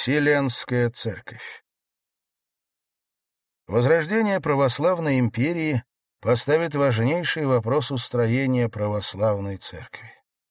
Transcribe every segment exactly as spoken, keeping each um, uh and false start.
Вселенская Церковь. Возрождение православной империи поставит важнейший вопрос устроения православной церкви.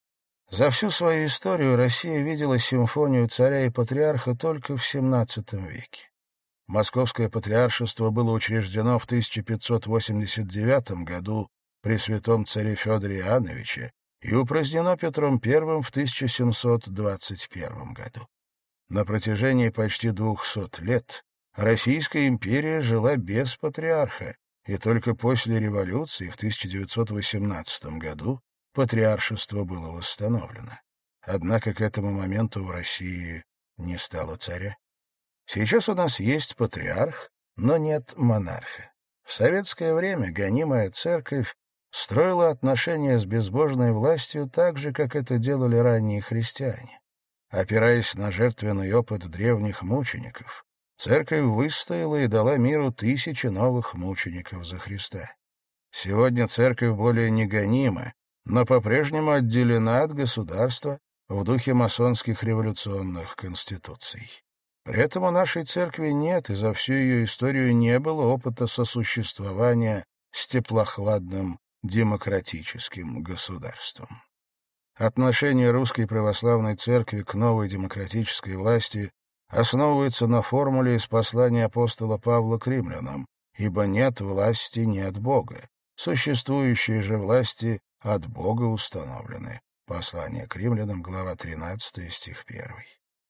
За всю свою историю Россия видела симфонию царя и патриарха только в семнадцатом веке. Московское патриаршество было учреждено в тысяча пятьсот восемьдесят девятом году при святом царе Федоре Иоанновиче и упразднено Петром Первым в тысяча семьсот двадцать первом году. На протяжении почти двухсот лет Российская империя жила без патриарха, и только после революции в тысяча девятьсот восемнадцатом году патриаршество было восстановлено. Однако к этому моменту в России не стало царя. Сейчас у нас есть патриарх, но нет монарха. В советское время гонимая церковь строила отношения с безбожной властью так же, как это делали ранние христиане. Опираясь на жертвенный опыт древних мучеников, церковь выстояла и дала миру тысячи новых мучеников за Христа. Сегодня церковь более не гонима, но по-прежнему отделена от государства в духе масонских революционных конституций. При этом у нашей церкви нет и за всю ее историю не было опыта сосуществования с теплохладным демократическим государством. Отношение Русской Православной Церкви к новой демократической власти основывается на формуле из послания апостола Павла к римлянам: «Ибо нет власти не от Бога, существующие же власти от Бога установлены». Послание к римлянам, глава тринадцатая, стих первый.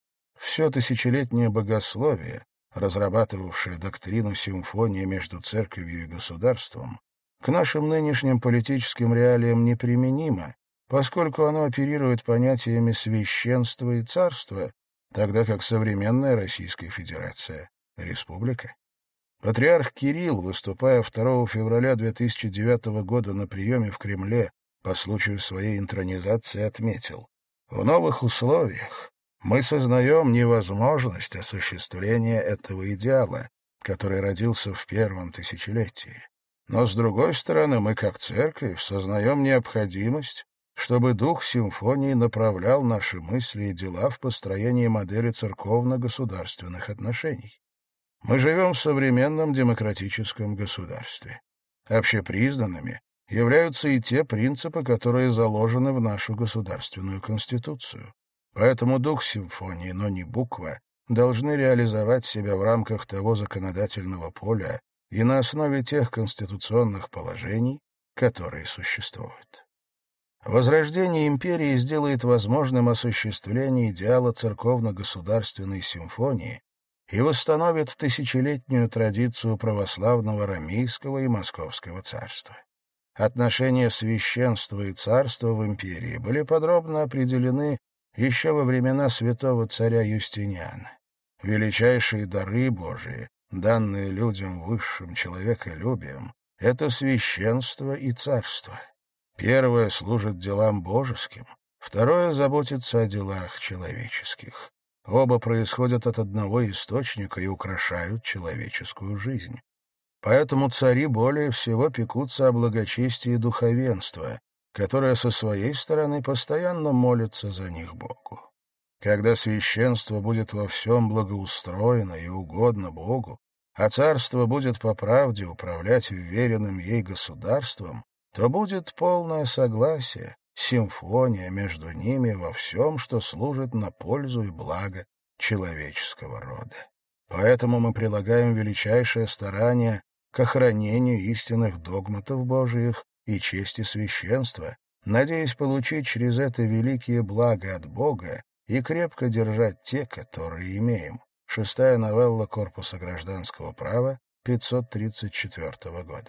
Все тысячелетнее богословие, разрабатывавшее доктрину симфонии между церковью и государством, к нашим нынешним политическим реалиям неприменимо, поскольку оно оперирует понятиями священства и царства, тогда как современная Российская Федерация — республика. Патриарх Кирилл, выступая второго февраля две тысячи девятого года на приеме в Кремле по случаю своей интронизации, отметил: «В новых условиях мы сознаем невозможность осуществления этого идеала, который родился в первом тысячелетии. Но, с другой стороны, мы, как церковь, сознаем необходимость, чтобы дух симфонии направлял наши мысли и дела в построении модели церковно-государственных отношений. Мы живем в современном демократическом государстве. Общепризнанными являются и те принципы, которые заложены в нашу государственную конституцию. Поэтому дух симфонии, но не буква, должны реализовать себя в рамках того законодательного поля и на основе тех конституционных положений, которые существуют. Возрождение империи сделает возможным осуществление идеала церковно-государственной симфонии и восстановит тысячелетнюю традицию православного ромейского и московского царства. Отношения священства и царства в империи были подробно определены еще во времена святого царя Юстиниана. Величайшие дары Божии, данные людям высшим человеколюбием, — это священство и царство. Первое служит делам божеским, второе заботится о делах человеческих. Оба происходят от одного источника и украшают человеческую жизнь. Поэтому цари более всего пекутся о благочестии духовенства, которое со своей стороны постоянно молится за них Богу. Когда священство будет во всем благоустроено и угодно Богу, а царство будет по правде управлять вверенным ей государством, то будет полное согласие, симфония между ними во всем, что служит на пользу и благо человеческого рода. Поэтому мы прилагаем величайшее старание к охранению истинных догматов Божиих и чести священства, надеясь получить через это великие блага от Бога и крепко держать те, которые имеем. Шестая новелла Корпуса гражданского права пятьсот тридцать четвёртого года.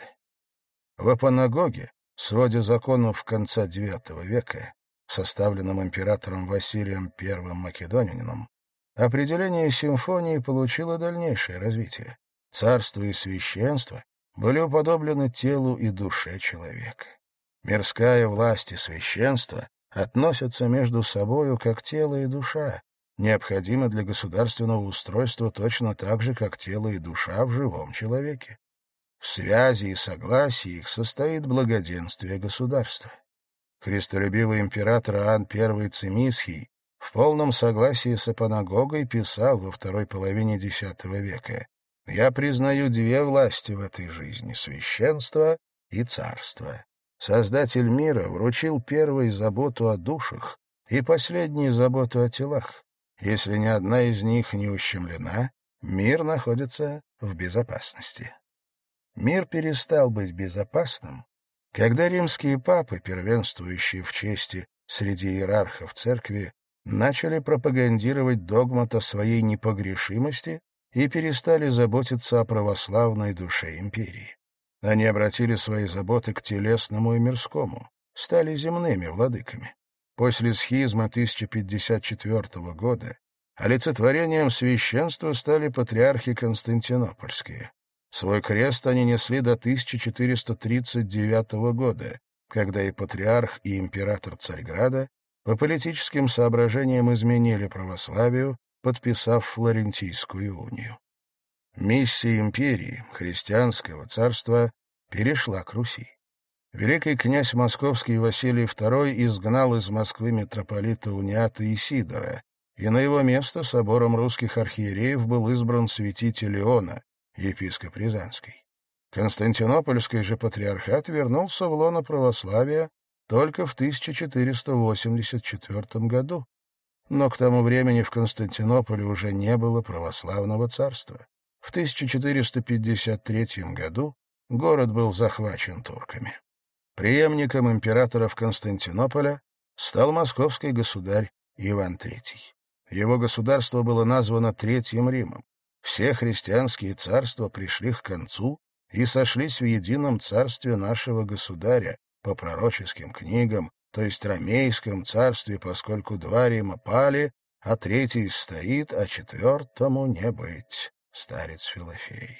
В Апанагоге, своде законов конца девятого века, составленном императором Василием Первым Македонинином, определение симфонии получило дальнейшее развитие. Царство и священство были уподоблены телу и душе человека. Мирская власть и священство относятся между собою как тело и душа, необходимы для государственного устройства точно так же, как тело и душа в живом человеке. В связи и согласии их состоит благоденствие государства. Христолюбивый император Иоанн Первый Цимисхий в полном согласии с Апанагогой писал во второй половине десятого века: «Я признаю две власти в этой жизни — священство и царство. Создатель мира вручил первой заботу о душах и последней заботу о телах. Если ни одна из них не ущемлена, мир находится в безопасности». Мир перестал быть безопасным, когда римские папы, первенствующие в чести среди иерархов церкви, начали пропагандировать догмат о своей непогрешимости и перестали заботиться о православной душе империи. Они обратили свои заботы к телесному и мирскому, стали земными владыками. После схизмы тысяча пятьдесят четвёртого года олицетворением священства стали патриархи константинопольские. Свой крест они несли до тысяча четыреста тридцать девятого года, когда и патриарх, и император Царьграда по политическим соображениям изменили православию, подписав Флорентийскую унию. Миссия империи, христианского царства, перешла к Руси. Великий князь московский Василий второй изгнал из Москвы митрополита Униата Исидора, и на его место собором русских архиереев был избран святитель Иона, епископ Рязанский. Константинопольский же патриархат вернулся в лоно православия только в тысяча четыреста восемьдесят четвёртом году, но к тому времени в Константинополе уже не было православного царства. В тысяча четыреста пятьдесят третьем году город был захвачен турками. Преемником императоров Константинополя стал московский государь Иван третий. Его государство было названо Третьим Римом. Все христианские царства пришли к концу и сошлись в едином царстве нашего государя по пророческим книгам, то есть Ромейском царстве, поскольку два Рима пали, а третий стоит, а четвертому не быть. Старец Филофей.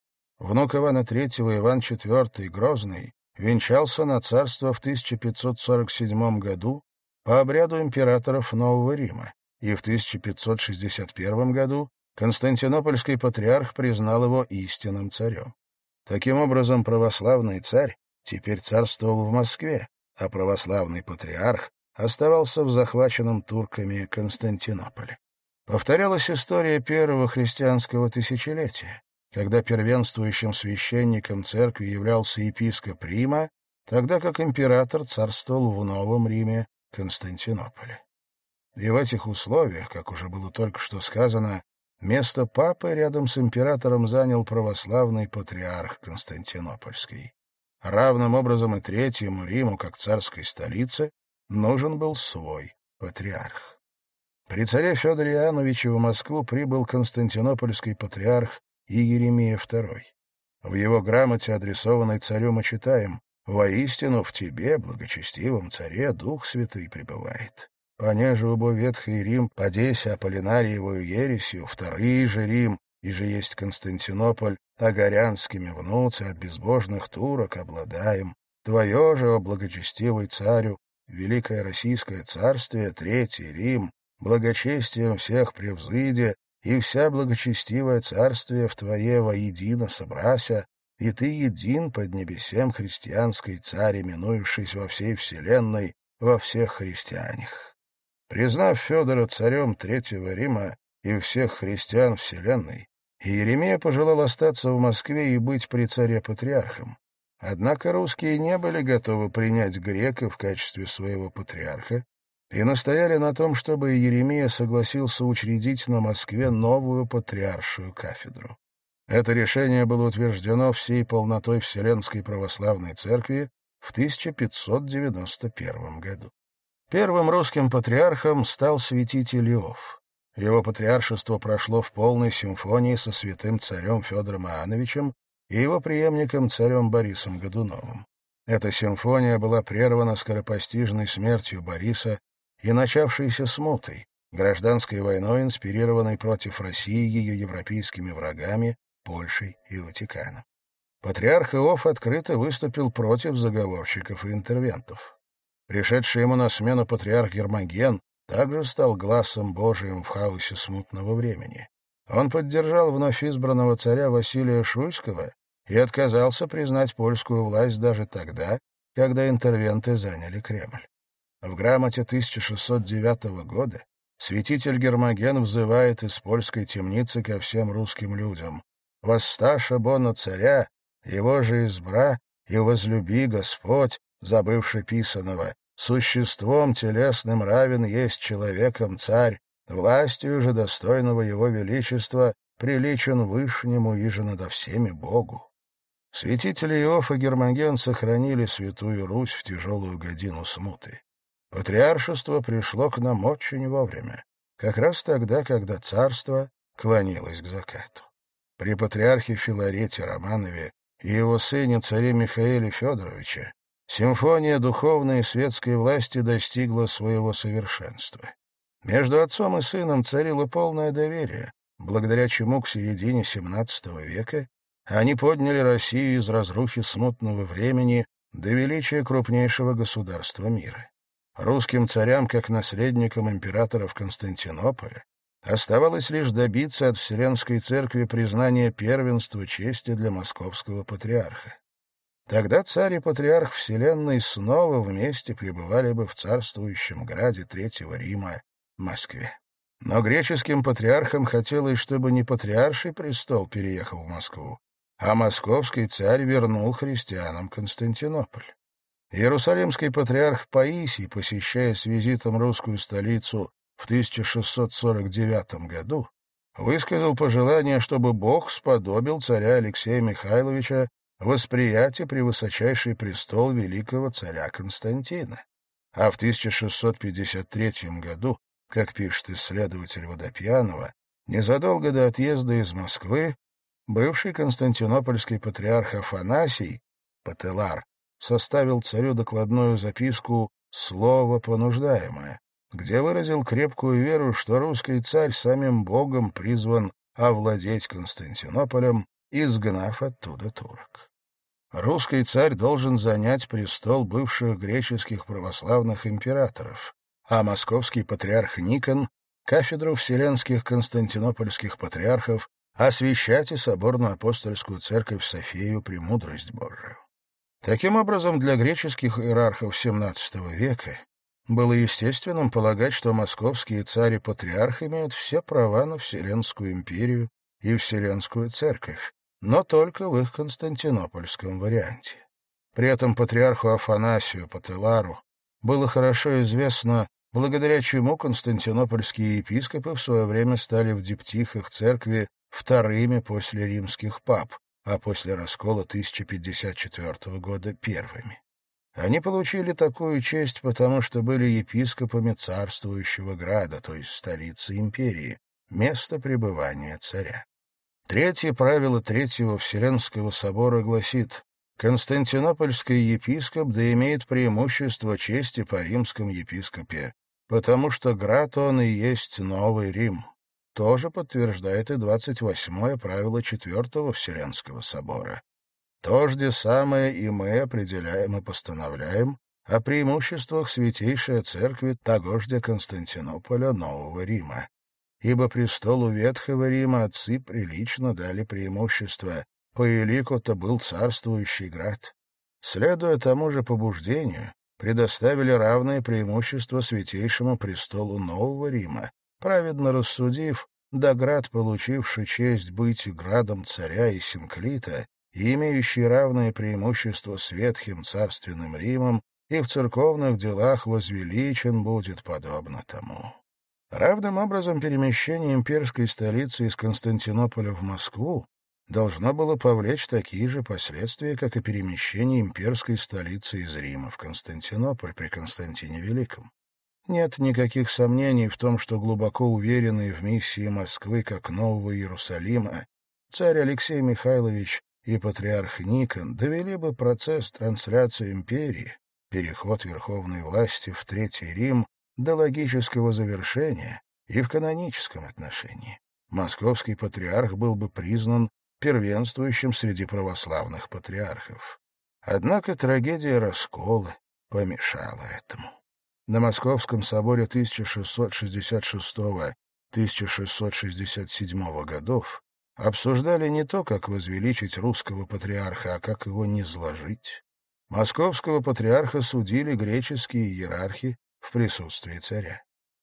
Внук Ивана третьего, Иван четвёртый Грозный, венчался на царство в тысяча пятьсот сорок седьмом году по обряду императоров Нового Рима, и в тысяча пятьсот шестьдесят первом году Константинопольский патриарх признал его истинным царем. Таким образом, православный царь теперь царствовал в Москве, а православный патриарх оставался в захваченном турками Константинополе. Повторялась история первого христианского тысячелетия, когда первенствующим священником церкви являлся епископ Рима, тогда как император царствовал в Новом Риме, Константинополе. И в этих условиях, как уже было только что сказано, место папы рядом с императором занял православный патриарх Константинопольский. Равным образом и Третьему Риму, как царской столице, нужен был свой патриарх. При царе Федоре Иоанновиче в Москву прибыл константинопольский патриарх Иеремия второй. В его грамоте, адресованной царю, мы читаем: «Воистину в тебе, благочестивом царе, Дух Святый пребывает. Понеже убо Ветхий Рим, подеся Аполлинариевою ересью, вторые же Рим, и же есть Константинополь, огорянскими внуцы от безбожных турок обладаем. Твое же, о благочестивый царю, великое российское царствие, Третий Рим, благочестием всех превзыдя, и вся благочестивое царствие в Твое воедино собрася, и Ты един под небесем христианской царь, именующийся во всей вселенной, во всех христианах». Признав Федора царем Третьего Рима и всех христиан вселенной, Иеремия пожелал остаться в Москве и быть при царе патриархом. Однако русские не были готовы принять грека в качестве своего патриарха и настояли на том, чтобы Иеремия согласился учредить на Москве новую патриаршую кафедру. Это решение было утверждено всей полнотой Вселенской православной церкви в тысяча пятьсот девяносто первом году. Первым русским патриархом стал святитель Иов. Его патриаршество прошло в полной симфонии со святым царем Федором Иоанновичем и его преемником царем Борисом Годуновым. Эта симфония была прервана скоропостижной смертью Бориса и начавшейся смутой, гражданской войной, инспирированной против России ее европейскими врагами, Польшей и Ватиканом. Патриарх Иов открыто выступил против заговорщиков и интервентов. Пришедший ему на смену патриарх Гермоген также стал гласом Божиим в хаосе смутного времени. Он поддержал вновь избранного царя Василия Шуйского и отказался признать польскую власть даже тогда, когда интервенты заняли Кремль. В грамоте тысяча шестьсот девятого года святитель Гермоген взывает из польской темницы ко всем русским людям: «Воссташа бона царя, его же избра, и возлюби Господь, забывши писаного. Существом телесным равен есть человеком царь, властью же достойного его величества приличен вышнему и же надо всеми Богу». Святители Иоф и Гермоген сохранили Святую Русь в тяжелую годину смуты. Патриаршество пришло к нам очень вовремя, как раз тогда, когда царство клонилось к закату. При патриархе Филарете Романове и его сыне царе Михаиле Федоровиче симфония духовной и светской власти достигла своего совершенства. Между отцом и сыном царило полное доверие, благодаря чему к середине семнадцатого века они подняли Россию из разрухи смутного времени до величия крупнейшего государства мира. Русским царям, как наследникам императоров Константинополя, оставалось лишь добиться от Вселенской Церкви признания первенства чести для московского патриарха. Тогда царь и патриарх Вселенной снова вместе пребывали бы в царствующем граде Третьего Рима, Москве. Но греческим патриархам хотелось, чтобы не патриарший престол переехал в Москву, а московский царь вернул христианам Константинополь. Иерусалимский патриарх Паисий, посещая с визитом русскую столицу в тысяча шестьсот сорок девятом году, высказал пожелание, чтобы Бог сподобил царя Алексея Михайловича восприятие превысочайший престол великого царя Константина. А в тысяча шестьсот пятьдесят третьем году, как пишет исследователь Водопьянова, незадолго до отъезда из Москвы, бывший константинопольский патриарх Афанасий, Пателар, составил царю докладную записку «Слово понуждаемое», где выразил крепкую веру, что русский царь самим Богом призван овладеть Константинополем, изгнав оттуда турок. Русский царь должен занять престол бывших греческих православных императоров, а московский патриарх Никон — кафедру вселенских константинопольских патриархов, освящать и соборную апостольскую церковь Софию премудрость Божию. Таким образом, для греческих иерархов семнадцатого века было естественным полагать, что московские царь и патриарх имеют все права на Вселенскую империю и Вселенскую церковь, но только в их константинопольском варианте. При этом патриарху Афанасию Пателару было хорошо известно, благодаря чему константинопольские епископы в свое время стали в диптихах церкви вторыми после римских пап, а после раскола тысяча пятьдесят четвертого года первыми. Они получили такую честь, потому что были епископами царствующего града, то есть столицы империи, место пребывания царя. Третье правило Третьего Вселенского собора гласит: «Константинопольский епископ да имеет преимущество чести по римском епископе, потому что град он и есть Новый Рим». Тоже подтверждает и двадцать восьмое правило Четвертого Вселенского собора. «Тожде самое и мы определяем и постановляем о преимуществах Святейшей Церкви тогожде Константинополя Нового Рима. Ибо престолу Ветхого Рима отцы прилично дали преимущество, по елику-то был царствующий град. Следуя тому же побуждению, предоставили равное преимущество Святейшему престолу Нового Рима, праведно рассудив, да град, получивший честь быть градом царя и синклита, и имеющий равное преимущество с Ветхим царственным Римом, и в церковных делах возвеличен будет подобно тому». Равным образом перемещение имперской столицы из Константинополя в Москву должно было повлечь такие же последствия, как и перемещение имперской столицы из Рима в Константинополь при Константине Великом. Нет никаких сомнений в том, что глубоко уверенные в миссии Москвы как Нового Иерусалима, царь Алексей Михайлович и патриарх Никон довели бы процесс трансляции империи, переход верховной власти в Третий Рим, до логического завершения и в каноническом отношении. Московский патриарх был бы признан первенствующим среди православных патриархов. Однако трагедия раскола помешала этому. На Московском соборе тысяча шестьсот шестьдесят шестого — тысяча шестьсот шестьдесят седьмого годов обсуждали не то, как возвеличить русского патриарха, а как его низложить. Московского патриарха судили греческие иерархи в присутствии царя.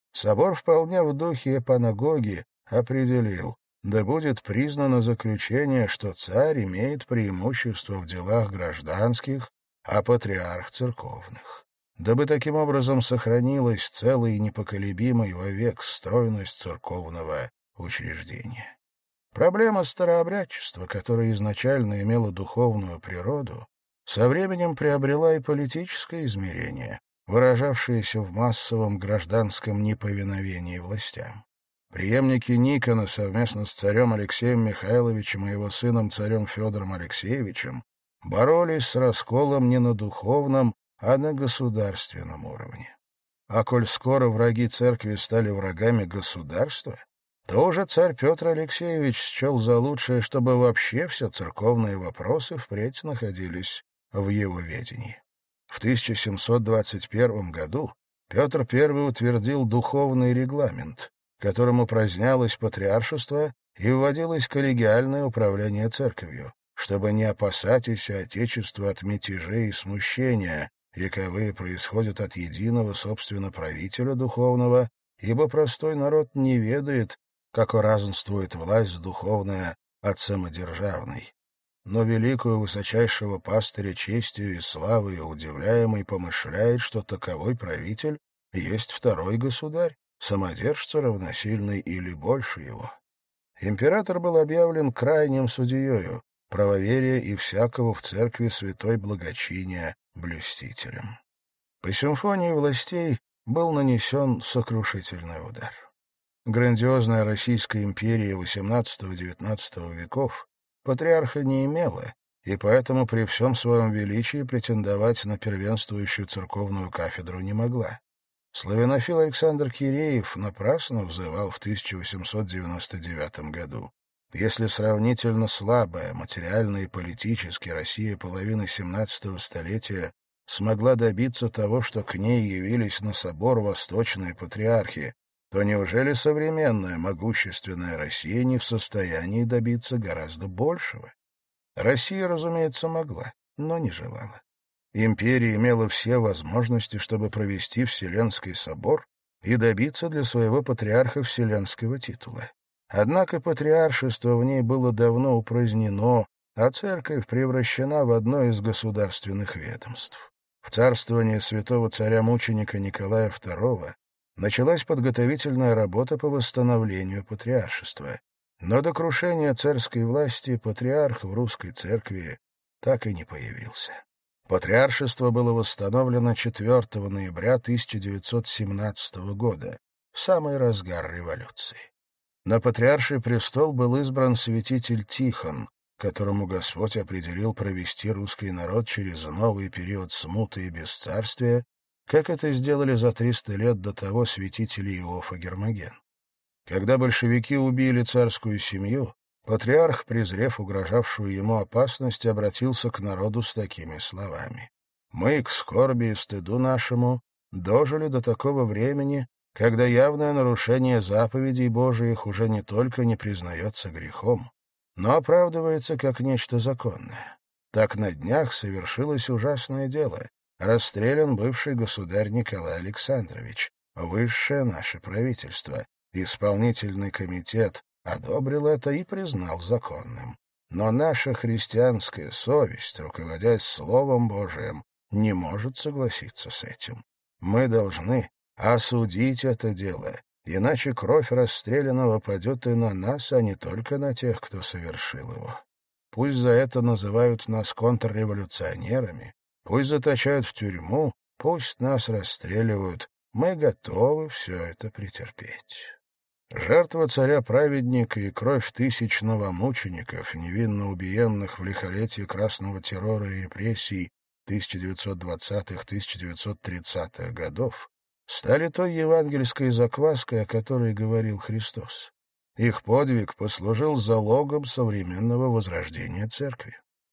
Собор вполне в духе эпанагоги определил: да будет признано заключение, что царь имеет преимущество в делах гражданских, а патриарх — церковных. Дабы таким образом сохранилась целой и непоколебимой вовек стройность церковного учреждения. Проблема старообрядчества, которая изначально имела духовную природу, со временем приобрела и политическое измерение, выражавшееся в массовом гражданском неповиновении властям. Преемники Никона совместно с царем Алексеем Михайловичем и его сыном царем Федором Алексеевичем боролись с расколом не на духовном, а на государственном уровне. А коль скоро враги церкви стали врагами государства, то уже царь Петр Алексеевич счел за лучшее, чтобы вообще все церковные вопросы впредь находились в его ведении. В тысяча семьсот двадцать первом году Петр Первый утвердил духовный регламент, которым упразднялось патриаршество и вводилось коллегиальное управление церковью, чтобы не опасайтесь отечества от мятежей и смущения, яковые происходят от единого, собственно, правителя духовного, ибо простой народ не ведает, как разнствует власть духовная от самодержавной. Но великую высочайшего пастыря честью и славой удивляемый помышляет, что таковой правитель есть второй государь, самодержца равносильный или больше его. Император был объявлен крайним судьею, правоверия и всякого в церкви святой благочиния блюстителем. По симфонии властей был нанесен сокрушительный удар. Грандиозная Российская империя восемнадцатого-девятнадцатого веков патриарха не имела, и поэтому при всем своем величии претендовать на первенствующую церковную кафедру не могла. Славянофил Александр Киреев напрасно взывал в тысяча восемьсот девяносто девятом году: если сравнительно слабая материально и политически Россия половины семнадцатого столетия смогла добиться того, что к ней явились на собор восточные патриархи, то неужели современная могущественная Россия не в состоянии добиться гораздо большего? Россия, разумеется, могла, но не желала. Империя имела все возможности, чтобы провести Вселенский собор и добиться для своего патриарха вселенского титула. Однако патриаршество в ней было давно упразднено, а церковь превращена в одно из государственных ведомств. В царствование святого царя-мученика Николая второго началась подготовительная работа по восстановлению патриаршества. Но до крушения царской власти патриарх в русской церкви так и не появился. Патриаршество было восстановлено четвёртого ноября тысяча девятьсот семнадцатого года, в самый разгар революции. На патриарший престол был избран святитель Тихон, которому Господь определил провести русский народ через новый период смуты и бесцарствия, как это сделали за триста лет до того святители Иов и Гермоген. Когда большевики убили царскую семью, патриарх, презрев угрожавшую ему опасность, обратился к народу с такими словами: «Мы к скорби и стыду нашему дожили до такого времени, когда явное нарушение заповедей Божиих уже не только не признается грехом, но оправдывается как нечто законное. Так на днях совершилось ужасное дело. Расстрелян бывший государь Николай Александрович, высшее наше правительство. Исполнительный комитет одобрил это и признал законным. Но наша христианская совесть, руководясь Словом Божиим, не может согласиться с этим. Мы должны осудить это дело, иначе кровь расстрелянного падет и на нас, а не только на тех, кто совершил его. Пусть за это называют нас контрреволюционерами, пусть заточают в тюрьму, пусть нас расстреливают. Мы готовы все это претерпеть». Жертва царя-праведника и кровь тысяч новомучеников, невинно убиенных в лихолетии красного террора и репрессий тысяча девятьсот двадцатых — тысяча девятьсот тридцатых годов, стали той евангельской закваской, о которой говорил Христос. Их подвиг послужил залогом современного возрождения церкви.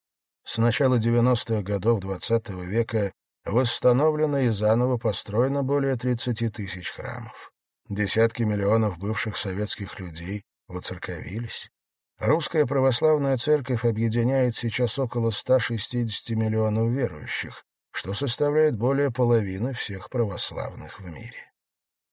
С начала девяностых годов двадцатого века восстановлено и заново построено более тридцати тысяч храмов. Десятки миллионов бывших советских людей воцерковились. Русская православная церковь объединяет сейчас около ста шестидесяти миллионов верующих, что составляет более половины всех православных в мире.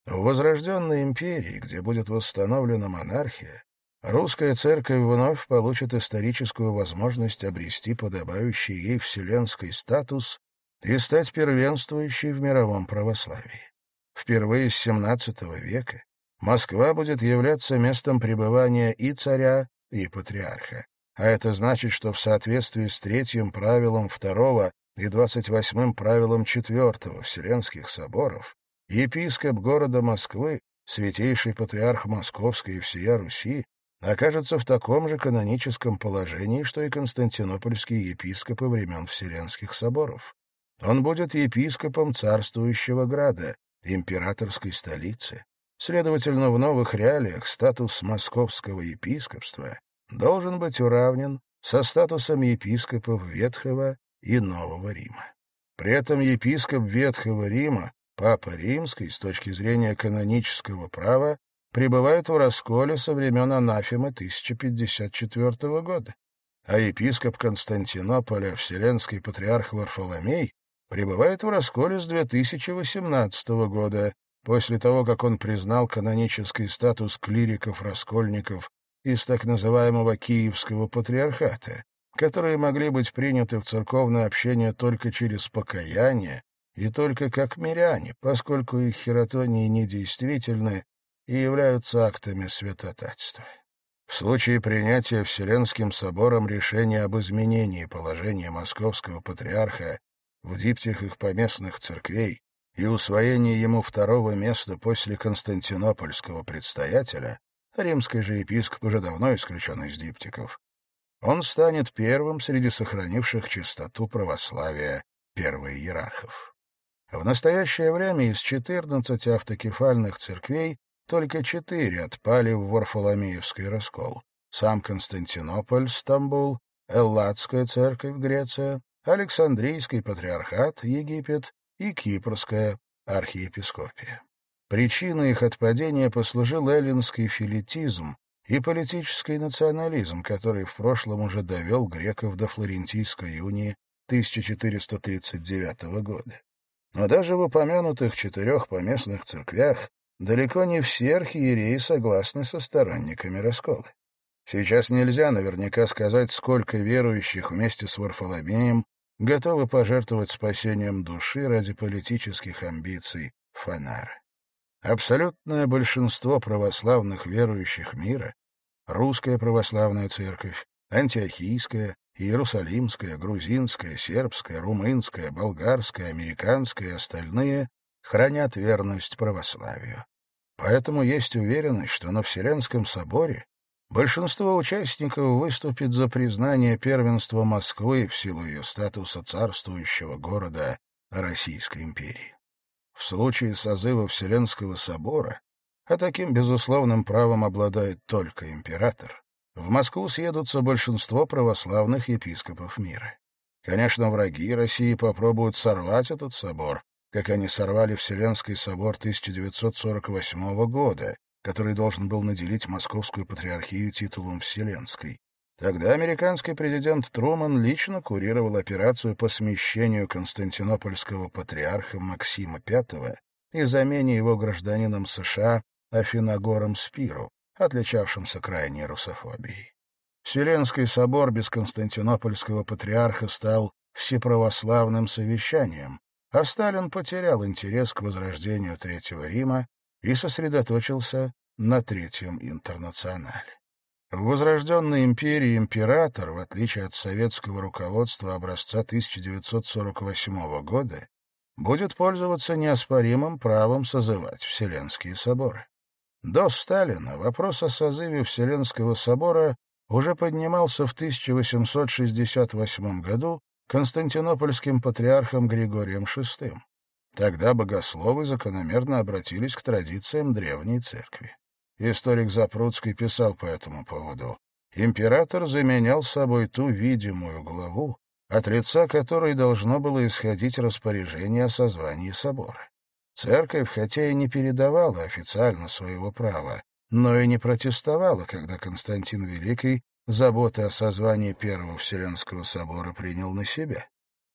В возрожденной империи, где будет восстановлена монархия, русская церковь вновь получит историческую возможность обрести подобающий ей вселенский статус и стать первенствующей в мировом православии. Впервые с семнадцатого века Москва будет являться местом пребывания и царя, и патриарха. А это значит, что в соответствии с третьим правилом второго и двадцать восьмым правилом четвертого Вселенских соборов епископ города Москвы, святейший патриарх Московской и всея Руси, окажется в таком же каноническом положении, что и константинопольские епископы времен Вселенских соборов. Он будет епископом царствующего града, императорской столицы. Следовательно, в новых реалиях статус московского епископства должен быть уравнен со статусом епископов Ветхого и Нового Рима. При этом епископ Ветхого Рима, Папа Римский, с точки зрения канонического права, пребывает в расколе со времен анафемы тысяча пятьдесят четвёртого года, а епископ Константинополя, Вселенский патриарх Варфоломей, пребывает в расколе с две тысячи восемнадцатого года, после того, как он признал канонический статус клириков-раскольников из так называемого Киевского патриархата, которые могли быть приняты в церковное общение только через покаяние и только как миряне, поскольку их хиротонии недействительны и являются актами святотатства. В случае принятия Вселенским собором решения об изменении положения московского патриарха в диптихах поместных церквей и усвоении ему второго места после константинопольского предстоятеля, римский же епископ уже давно исключен из диптиков, он станет первым среди сохранивших чистоту православия первоиерархов. В настоящее время из четырнадцати автокефальных церквей только четыре отпали в Варфоломеевский раскол. Сам Константинополь, Стамбул, Элладская церковь, Греция, Александрийский патриархат, Египет и Кипрская архиепископия. Причиной их отпадения послужил эллинский филитизм и политический национализм, который в прошлом уже довел греков до Флорентийской унии тысяча четыреста тридцать девятого года. Но даже в упомянутых четырех поместных церквях далеко не все архиереи согласны со сторонниками раскола. Сейчас нельзя наверняка сказать, сколько верующих вместе с Варфоломеем готовы пожертвовать спасением души ради политических амбиций Фанара. Абсолютное большинство православных верующих мира — русская православная церковь, антиохийская, иерусалимская, грузинская, сербская, румынская, болгарская, американская и остальные — хранят верность православию. Поэтому есть уверенность, что на Вселенском соборе большинство участников выступит за признание первенства Москвы в силу ее статуса царствующего города Российской империи. В случае созыва Вселенского собора, а таким безусловным правом обладает только император, в Москву съедутся большинство православных епископов мира. Конечно, враги России попробуют сорвать этот собор, как они сорвали Вселенский собор тысяча девятьсот сорок восьмого года, который должен был наделить Московскую патриархию титулом Вселенской. Тогда американский президент Трумэн лично курировал операцию по смещению константинопольского патриарха Максима пятого и замене его гражданином США Афиногором Спиру, отличавшимся крайней русофобией. Вселенский собор без константинопольского патриарха стал всеправославным совещанием, а Сталин потерял интерес к возрождению Третьего Рима и сосредоточился на Третьем интернационале. В возрожденной империи император, в отличие от советского руководства образца тысяча девятьсот сорок восьмого года, будет пользоваться неоспоримым правом созывать Вселенские соборы. До Сталина вопрос о созыве Вселенского собора уже поднимался в тысяча восемьсот шестьдесят восьмом году константинопольским патриархом Григорием шестым. Тогда богословы закономерно обратились к традициям древней церкви. Историк Запруцкий писал по этому поводу: «Император заменял собой ту видимую главу, от лица которой должно было исходить распоряжение о созвании собора. Церковь, хотя и не передавала официально своего права, но и не протестовала, когда Константин Великий заботы о созвании Первого Вселенского собора принял на себя.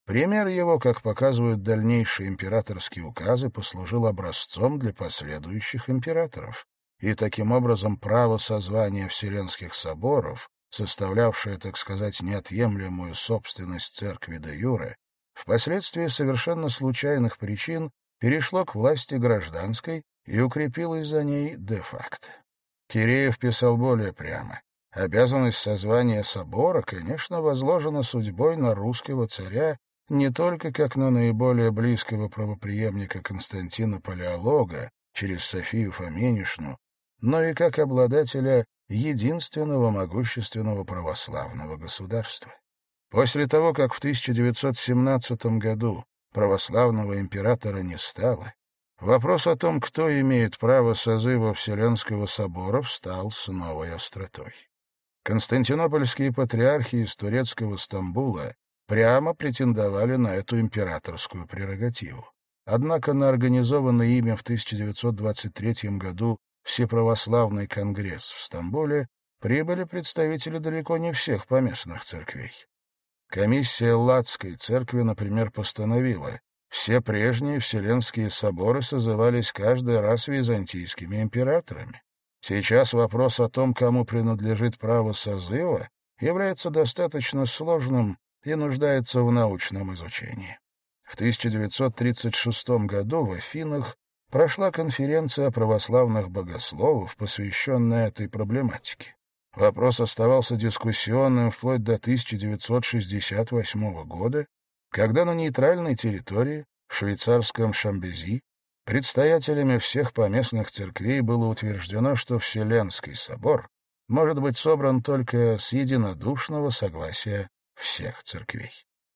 Пример его, как показывают дальнейшие императорские указы, послужил образцом для последующих императоров. И таким образом право созвания Вселенских соборов, составлявшее, так сказать, неотъемлемую собственность церкви де юре, впоследствии совершенно случайных причин перешло к власти гражданской и укрепилось за ней де-факто. Киреев писал более прямо. Обязанность созвания собора, конечно, возложена судьбой на русского царя не только как на наиболее близкого правопреемника Константина Палеолога через Софию Фоменишну, но и как обладателя единственного могущественного православного государства. После того, как в тысяча девятьсот семнадцатом году православного императора не стало, вопрос о том, кто имеет право созыва Вселенского собора, встал с новой остротой. Константинопольские патриархи из турецкого Стамбула прямо претендовали на эту императорскую прерогативу. Однако на организованный ими в тысяча девятьсот двадцать третьем году Всеправославный конгресс в Стамбуле прибыли представители далеко не всех поместных церквей. Комиссия Латской церкви, например, постановила, все прежние Вселенские соборы созывались каждый раз византийскими императорами. Сейчас вопрос о том, кому принадлежит право созыва, является достаточно сложным и нуждается в научном изучении. В тысяча девятьсот тридцать шестом году в Афинах прошла конференция православных богословов, посвященная этой проблематике. Вопрос оставался дискуссионным вплоть до тысяча девятьсот шестьдесят восьмого года, когда на нейтральной территории, в швейцарском Шамбези, предстоятелями всех поместных церквей было утверждено, что Вселенский собор может быть собран только с единодушного согласия всех церквей.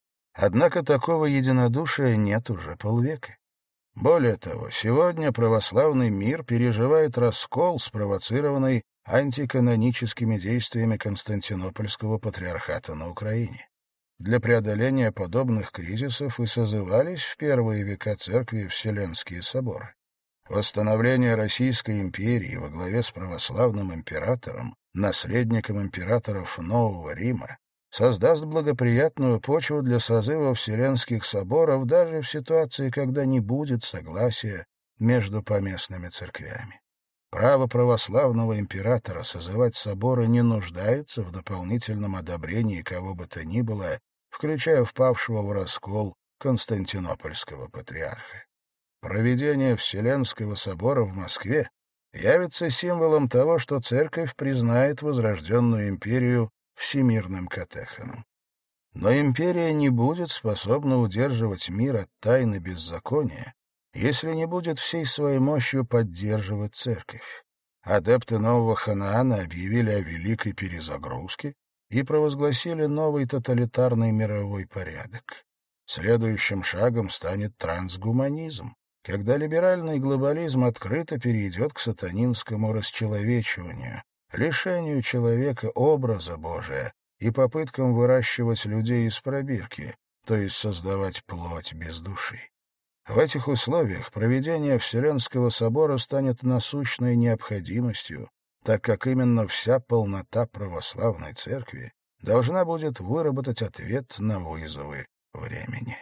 Однако такого единодушия нет уже полвека. Более того, сегодня православный мир переживает раскол, спровоцированный антиканоническими действиями Константинопольского патриархата на Украине. Для преодоления подобных кризисов и созывались в первые века церкви Вселенские соборы. Восстановление Российской империи во главе с православным императором, наследником императоров Нового Рима, создаст благоприятную почву для созыва Вселенских соборов даже в ситуации, когда не будет согласия между поместными церквями. Право православного императора созывать соборы не нуждается в дополнительном одобрении кого бы то ни было, включая впавшего в раскол Константинопольского патриарха. Проведение Вселенского собора в Москве явится символом того, что церковь признает возрожденную империю всемирным катехоном. Но империя не будет способна удерживать мир от тайны беззакония, если не будет всей своей мощью поддерживать церковь. Адепты нового Ханаана объявили о великой перезагрузке и провозгласили новый тоталитарный мировой порядок. Следующим шагом станет трансгуманизм, когда либеральный глобализм открыто перейдет к сатанинскому расчеловечиванию, лишению человека образа Божия и попыткам выращивать людей из пробирки, то есть создавать плоть без души. В этих условиях проведение Вселенского собора станет насущной необходимостью, так как именно вся полнота православной церкви должна будет выработать ответ на вызовы времени.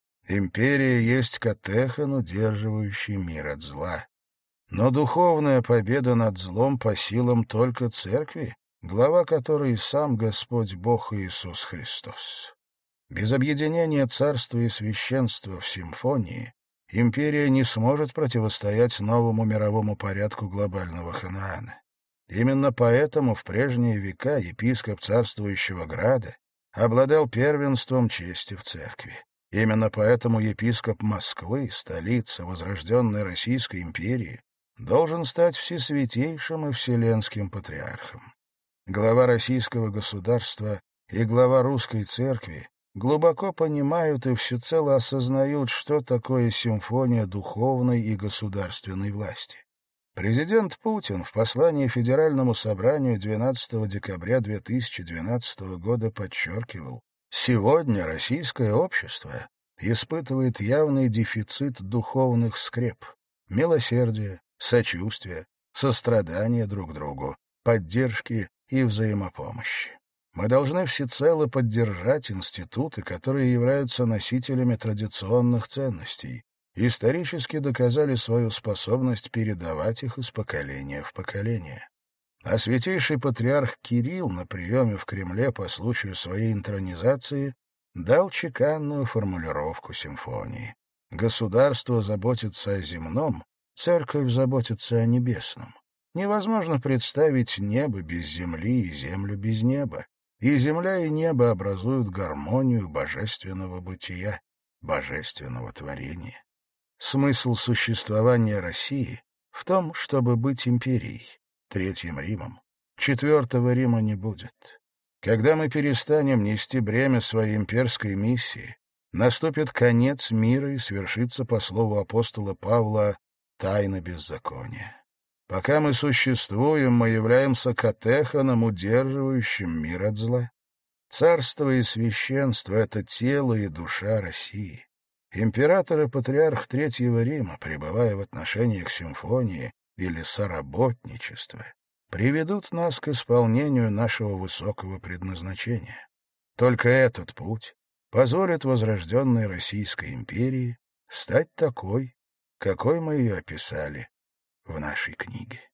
Империя есть катехон, удерживающий мир от зла. Но духовная победа над злом по силам только церкви, глава которой сам Господь Бог Иисус Христос. Без объединения царства и священства в симфонии империя не сможет противостоять новому мировому порядку глобального Ханаана. Именно поэтому в прежние века епископ царствующего града обладал первенством чести в церкви. Именно поэтому епископ Москвы, столицы возрожденной Российской империи, должен стать всесвятейшим и вселенским патриархом. Глава российского государства и глава русской церкви глубоко понимают и всецело осознают, что такое симфония духовной и государственной власти. Президент Путин в послании Федеральному собранию двенадцатого декабря две тысячи двенадцатого года подчеркивал, сегодня российское общество испытывает явный дефицит духовных скреп, милосердия, сочувствия, сострадания друг другу, поддержки и взаимопомощи. Мы должны всецело поддержать институты, которые являются носителями традиционных ценностей, исторически доказали свою способность передавать их из поколения в поколение. А святейший патриарх Кирилл на приеме в Кремле по случаю своей интронизации дал чеканную формулировку симфонии. Государство заботится о земном, церковь заботится о небесном. Невозможно представить небо без земли и землю без неба. И земля, и небо образуют гармонию божественного бытия, божественного творения. Смысл существования России в том, чтобы быть империей, Третьим Римом. Четвертого Рима не будет. Когда мы перестанем нести бремя своей имперской миссии, наступит конец мира и свершится, по слову апостола Павла, тайна беззакония. Пока мы существуем, мы являемся катехоном, удерживающим мир от зла. Царство и священство — это тело и душа России. Император и патриарх Третьего Рима, пребывая в отношениях симфонии или соработничества, приведут нас к исполнению нашего высокого предназначения. Только этот путь позволит возрожденной Российской империи стать такой, какой мы ее описали в нашей книге.